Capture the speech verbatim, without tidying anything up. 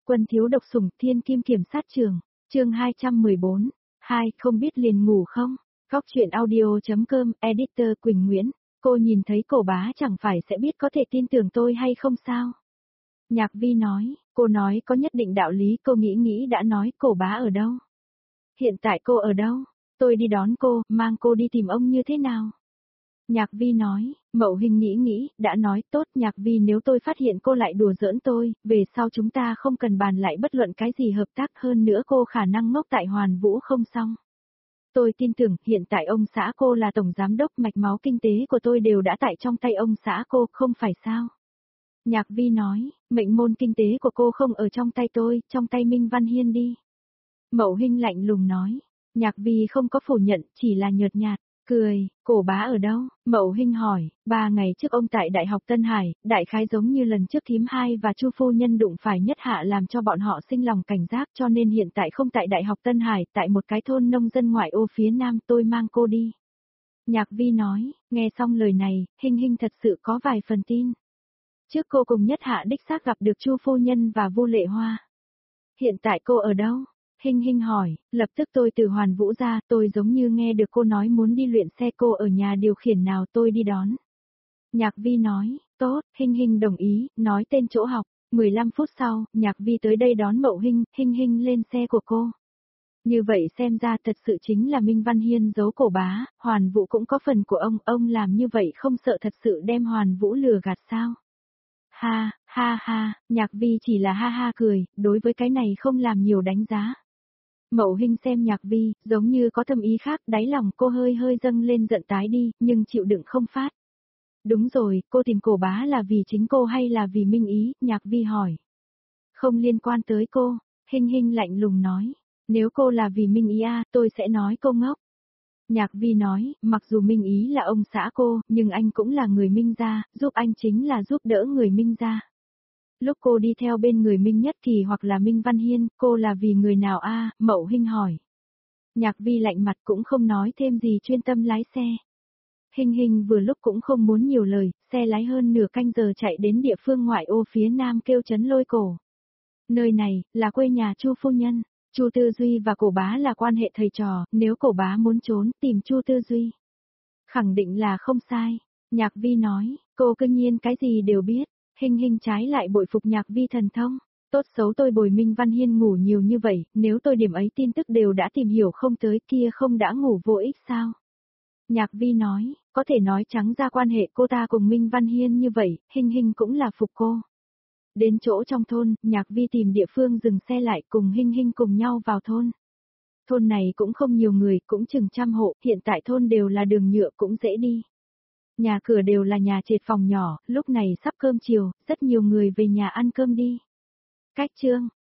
Quân thiếu độc sủng thiên kim kiểm sát trường, chương hai trăm mười bốn, hai không biết liền ngủ không? Góc truyện audio.com, editor Quỳnh Nguyễn, cô nhìn thấy cổ bá chẳng phải sẽ biết có thể tin tưởng tôi hay không sao? Nhạc Vi nói, cô nói có nhất định đạo lý, cô nghĩ nghĩ đã nói cổ bá ở đâu? Hiện tại cô ở đâu? Tôi đi đón cô, mang cô đi tìm ông như thế nào? Nhạc Vi nói, Mậu Hình nghĩ nghĩ, đã nói tốt Nhạc Vi, nếu tôi phát hiện cô lại đùa giỡn tôi, về sau chúng ta không cần bàn lại bất luận cái gì hợp tác, hơn nữa cô khả năng ngốc tại Hoàn Vũ không xong. Tôi tin tưởng hiện tại ông xã cô là tổng giám đốc, mạch máu kinh tế của tôi đều đã tại trong tay ông xã cô, không phải sao? Nhạc Vi nói, mệnh môn kinh tế của cô không ở trong tay tôi, trong tay Minh Văn Hiên đi. Mậu Hình lạnh lùng nói, Nhạc Vi không có phủ nhận, chỉ là nhợt nhạt. Cười, cổ bá ở đâu? Mậu Hình hỏi, ba ngày trước ông tại Đại học Tân Hải, đại khái giống như lần trước thím hai và Chu phu nhân đụng phải Nhất Hạ làm cho bọn họ sinh lòng cảnh giác, cho nên hiện tại không tại Đại học Tân Hải, tại một cái thôn nông dân ngoại ô phía nam, tôi mang cô đi. Nhạc Vi nói, nghe xong lời này, Hình Hình thật sự có vài phần tin. Trước cô cùng Nhất Hạ đích xác gặp được Chu phu nhân và Vu Lệ Hoa. Hiện tại cô ở đâu? Hình Hình hỏi, lập tức tôi từ Hoàn Vũ ra, tôi giống như nghe được cô nói muốn đi luyện xe, cô ở nhà điều khiển nào tôi đi đón. Nhạc Vi nói, tốt, Hình Hình đồng ý, nói tên chỗ học, mười lăm phút sau, Nhạc Vi tới đây đón Mậu Hình, Hình Hình lên xe của cô. Như vậy xem ra thật sự chính là Minh Văn Hiên giấu cổ bá, Hoàn Vũ cũng có phần của ông, ông làm như vậy không sợ thật sự đem Hoàn Vũ lừa gạt sao? Ha, ha ha, Nhạc Vi chỉ là ha ha cười, đối với cái này không làm nhiều đánh giá. Mậu Hình xem Nhạc Vi, giống như có thâm ý khác, đáy lòng cô hơi hơi dâng lên giận tái đi, nhưng chịu đựng không phát. Đúng rồi, cô tìm cổ bá là vì chính cô hay là vì Minh Ý? Nhạc Vi hỏi. Không liên quan tới cô, Hình Hình lạnh lùng nói. Nếu cô là vì Minh Ý à, tôi sẽ nói cô ngốc. Nhạc Vi nói, mặc dù Minh Ý là ông xã cô, nhưng anh cũng là người Minh gia, giúp anh chính là giúp đỡ người Minh gia. Lúc cô đi theo bên người Minh Nhất Kỳ hoặc là Minh Văn Hiên, cô là vì người nào a? À? Mậu Hình hỏi. Nhạc Vi lạnh mặt cũng không nói thêm gì, chuyên tâm lái xe. Hình Hình vừa lúc cũng không muốn nhiều lời, xe lái hơn nửa canh giờ chạy đến địa phương ngoại ô phía nam kêu Trấn Lôi Cổ. Nơi này, là quê nhà Chu phu nhân. Chu Tư Duy và cổ bá là quan hệ thầy trò, nếu cổ bá muốn trốn, tìm Chu Tư Duy. Khẳng định là không sai. Nhạc Vi nói, cô cương nhiên cái gì đều biết. Hình Hình trái lại bội phục Nhạc Vi thần thông. Tốt xấu tôi bồi Minh Văn Hiên ngủ nhiều như vậy, nếu tôi điểm ấy tin tức đều đã tìm hiểu không tới, kia không đã ngủ vô ích sao? Nhạc Vi nói, có thể nói trắng ra quan hệ cô ta cùng Minh Văn Hiên như vậy, Hình Hình cũng là phục cô. Đến chỗ trong thôn, Nhạc Vi tìm địa phương dừng xe lại, cùng Hình Hình cùng nhau vào thôn. Thôn này cũng không nhiều người, cũng chừng trăm hộ, hiện tại thôn đều là đường nhựa, cũng dễ đi. Nhà cửa đều là nhà trệt phòng nhỏ, lúc này sắp cơm chiều, rất nhiều người về nhà ăn cơm đi. Cách chương,